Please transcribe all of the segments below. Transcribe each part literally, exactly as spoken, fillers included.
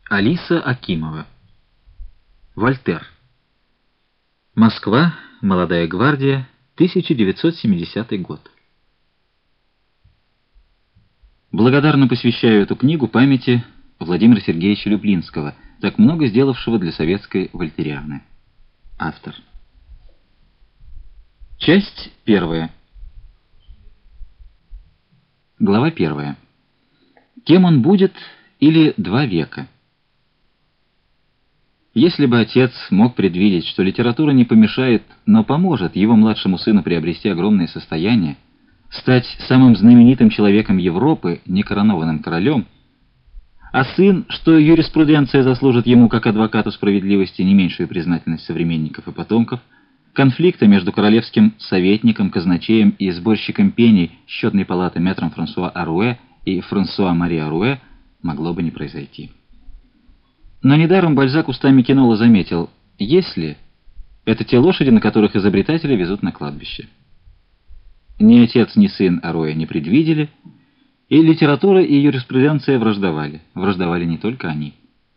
Алиса Акимова. Вольтер. Москва. Молодая гвардия. тысяча девятьсот семидесятый год. Благодарно посвящаю эту книгу памяти Владимира Сергеевича Люблинского, так много сделавшего для советской вольтерианы. Автор. Часть первая. Глава первая. Кем он будет или два века? Если бы отец мог предвидеть, что литература не помешает, но поможет его младшему сыну приобрести огромное состояние, стать самым знаменитым человеком Европы, некоронованным королем, а сын, что юриспруденция заслужит ему как адвокату справедливости не меньшую признательность современников и потомков, конфликта между королевским советником, казначеем и сборщиком пений счетной палаты мэтром Франсуа Аруэ и Франсуа Мари Аруэ могло бы не произойти. Но недаром Бальзак устами кинола заметил: если это те лошади, на которых изобретатели везут на кладбище. Ни отец, ни сын Аруэ не предвидели, и литература и юриспруденция враждовали. Враждовали не только они.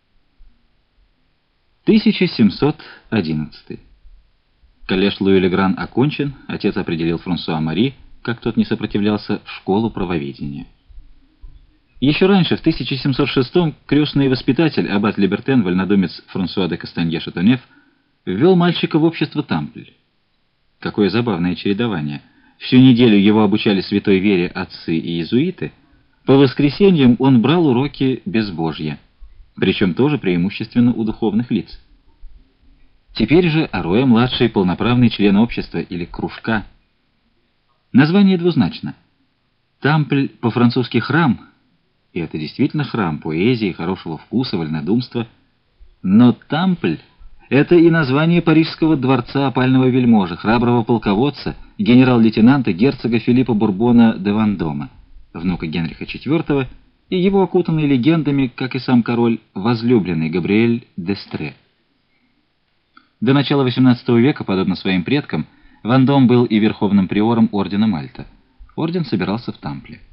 тысяча семьсот одиннадцатый. Коллеж Луи-Легран окончен, отец определил Франсуа Мари, как тот не сопротивлялся, в школу правоведения. Еще раньше, в тысяча семьсот шестом, крестный воспитатель, аббат Либертен, вольнодумец Франсуа де Кастанье-Шатонеф, ввел мальчика в общество Тампль. Какое забавное чередование. Всю неделю его обучали святой вере отцы и иезуиты, по воскресеньям он брал уроки безбожья, причем тоже преимущественно у духовных лиц. Теперь же Аруэ младший полноправный член общества или кружка. Название двузначно. Тампль по-французски храм, и это действительно храм поэзии, хорошего вкуса, вольнодумства. Но Тампль — это и название парижского дворца опального вельможи, храброго полководца, генерал-лейтенанта герцога Филиппа Бурбона де Вандома, внука Генриха четвёртого, и его окутанный легендами, как и сам король, возлюбленный Габриэль д'Эстре. До начала восемнадцатого века, подобно своим предкам, Вандом был и верховным приором ордена Мальта. Орден собирался в Тампле.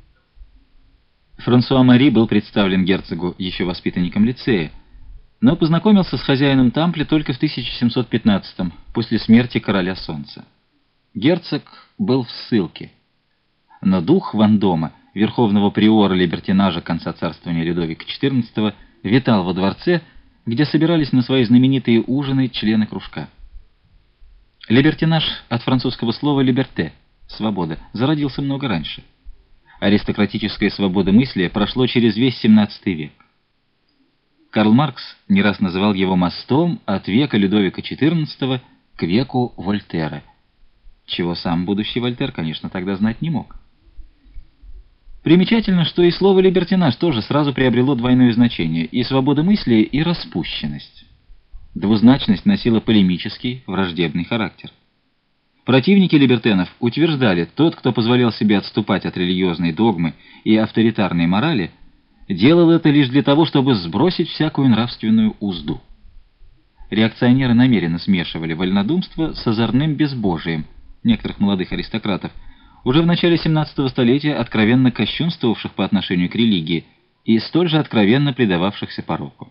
Франсуа Мари был представлен герцогу еще воспитанником лицея, но познакомился с хозяином Тампля только в тысяча семьсот пятнадцатом, после смерти короля Солнца. Герцог был в ссылке. Но дух Вандома, верховного приора либертинажа конца царствования Людовика четырнадцатого, витал во дворце, где собирались на свои знаменитые ужины члены кружка. Либертинаж от французского слова «либерте» — «свобода» зародился много раньше. Аристократическая свобода мысли прошло через весь семнадцатый век. Карл Маркс не раз называл его мостом от века Людовика четырнадцатого к веку Вольтера, чего сам будущий Вольтер, конечно, тогда знать не мог. Примечательно, что и слово «либертинаж» тоже сразу приобрело двойное значение — и свобода мысли, и распущенность. Двузначность носила полемический, враждебный характер. Противники либертенов утверждали, тот, кто позволял себе отступать от религиозной догмы и авторитарной морали, делал это лишь для того, чтобы сбросить всякую нравственную узду. Реакционеры намеренно смешивали вольнодумство с озорным безбожием некоторых молодых аристократов, уже в начале семнадцатого столетия откровенно кощунствовавших по отношению к религии и столь же откровенно предававшихся пороку.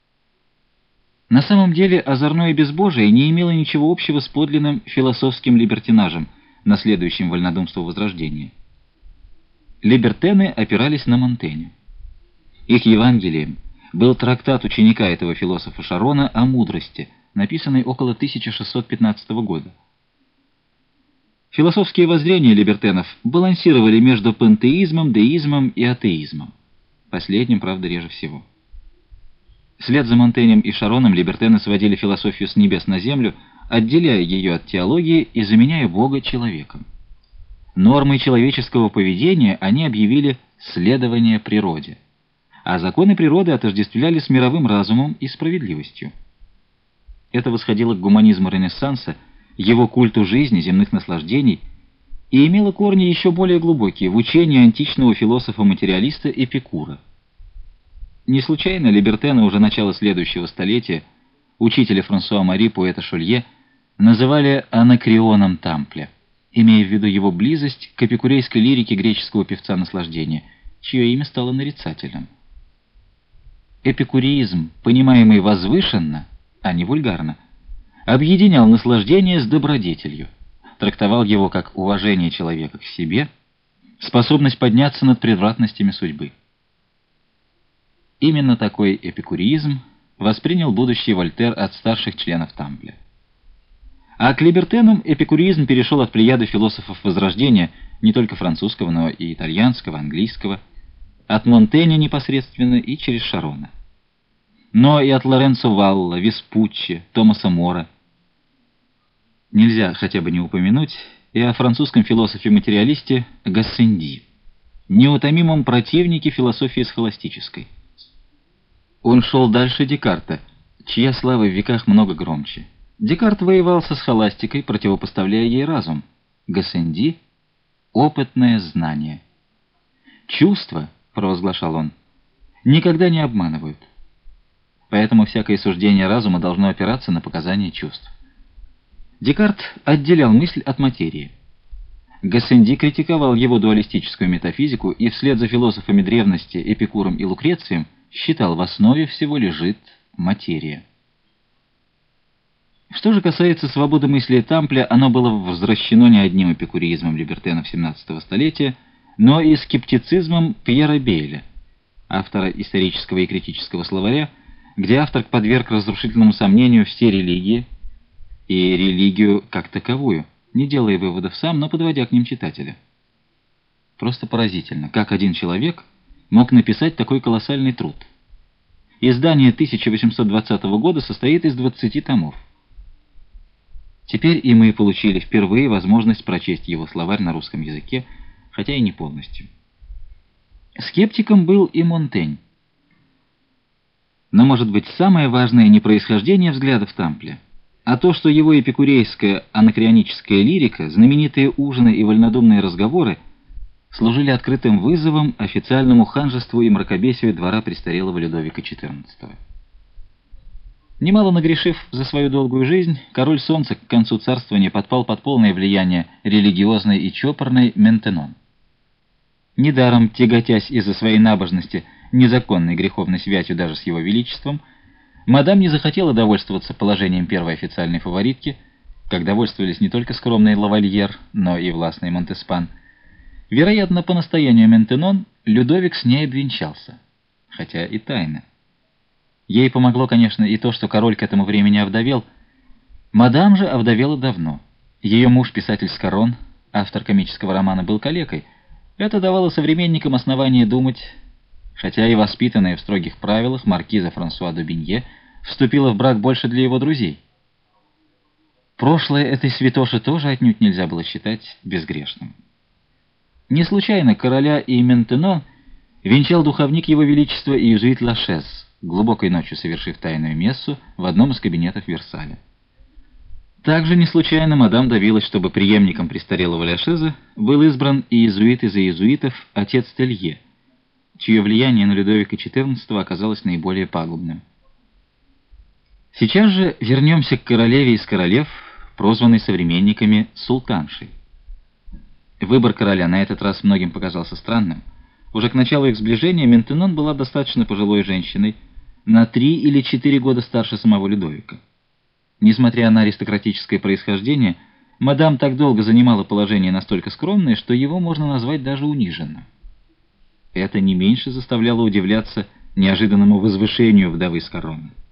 На самом деле озорное безбожие не имело ничего общего с подлинным философским либертинажем, наследующим вольнодумство Возрождения. Либертены опирались на Монтэня. Их Евангелием был трактат ученика этого философа Шарона о мудрости, написанный около тысяча шестьсот пятнадцатого года. Философские воззрения либертенов балансировали между пантеизмом, деизмом и атеизмом. Последним, правда, реже всего. Вслед за Монтенем и Шароном либертены сводили философию с небес на землю, отделяя ее от теологии и заменяя Бога человеком. Нормой человеческого поведения они объявили следование природе, а законы природы отождествляли с мировым разумом и справедливостью. Это восходило к гуманизму Ренессанса, его культу жизни, земных наслаждений, и имело корни еще более глубокие в учении античного философа-материалиста Эпикура. Не случайно либертены уже начала следующего столетия, учителя Франсуа Мари, поэта Шолье, называли анакреоном Тампля, имея в виду его близость к эпикурейской лирике греческого певца наслаждения, чье имя стало нарицательным. эпикуризм, понимаемый возвышенно, а не вульгарно, объединял наслаждение с добродетелью, трактовал его как уважение человека к себе, способность подняться над превратностями судьбы. Именно такой эпикуризм воспринял будущий Вольтер от старших членов Тампля. А к либертенам эпикуризм перешел от плеяды философов Возрождения, не только французского, но и итальянского, английского, от Монтэня непосредственно и через Шарона. Но и от Лоренцо Валла, Веспуччи, Томаса Мора. Нельзя хотя бы не упомянуть и о французском философе-материалисте Гассенди, неутомимом противнике философии схоластической. Он шел дальше Декарта, чья слава в веках много громче. Декарт воевал со схоластикой, противопоставляя ей разум. Гассенди — опытное знание. «Чувства», — провозглашал он, — «никогда не обманывают. Поэтому всякое суждение разума должно опираться на показания чувств». Декарт отделял мысль от материи. Гассенди критиковал его дуалистическую метафизику и вслед за философами древности Эпикуром и Лукрецием считал, в основе всего лежит материя. Что же касается свободы мысли Тампля, оно было возвращено не одним эпикуризмом либертенов семнадцатого столетия, но и скептицизмом Пьера Бейля, автора исторического и критического словаря, где автор подверг разрушительному сомнению все религии и религию как таковую, не делая выводов сам, но подводя к ним читателя. Просто поразительно, как один человек мог написать такой колоссальный труд. Издание тысяча восемьсот двадцатого года состоит из двадцати томов. Теперь и мы получили впервые возможность прочесть его словарь на русском языке, хотя и не полностью. Скептиком был и Монтень. Но, может быть, самое важное не происхождение взглядов Тампля, а то, что его эпикурейская анакреоническая лирика, знаменитые ужины и вольнодумные разговоры служили открытым вызовом официальному ханжеству и мракобесию двора престарелого Людовика четырнадцатого. Немало нагрешив за свою долгую жизнь, король Солнца к концу царствования подпал под полное влияние религиозной и чопорной Ментенон. Недаром, тяготясь из-за своей набожности незаконной греховной связью даже с его величеством, мадам не захотела довольствоваться положением первой официальной фаворитки, как довольствовались не только скромный лавальер, но и властный Монтеспан. Вероятно, по настоянию Ментенон Людовик с ней обвенчался, хотя и тайно. Ей помогло, конечно, и то, что король к этому времени овдовел. Мадам же овдовела давно. Ее муж, писатель Скарон, автор комического романа, был калекой. Это давало современникам основание думать, хотя и воспитанная в строгих правилах маркиза Франсуа Д'Аубигне вступила в брак больше для его друзей. Прошлое этой святоши тоже отнюдь нельзя было считать безгрешным. Не случайно короля и Ментенон венчал духовник его величества иезуит Лашез, глубокой ночью совершив тайную мессу в одном из кабинетов Версаля. Также не случайно мадам добилась, чтобы преемником престарелого Лашеза был избран иезуит из иезуитов отец Телье, чье влияние на Людовика четырнадцатого оказалось наиболее пагубным. Сейчас же вернемся к королеве из королев, прозванной современниками султаншей. Выбор короля на этот раз многим показался странным. Уже к началу их сближения Ментенон была достаточно пожилой женщиной, на три или четыре года старше самого Людовика. Несмотря на аристократическое происхождение, мадам так долго занимала положение настолько скромное, что его можно назвать даже униженным. Это не меньше заставляло удивляться неожиданному возвышению вдовы Скарона.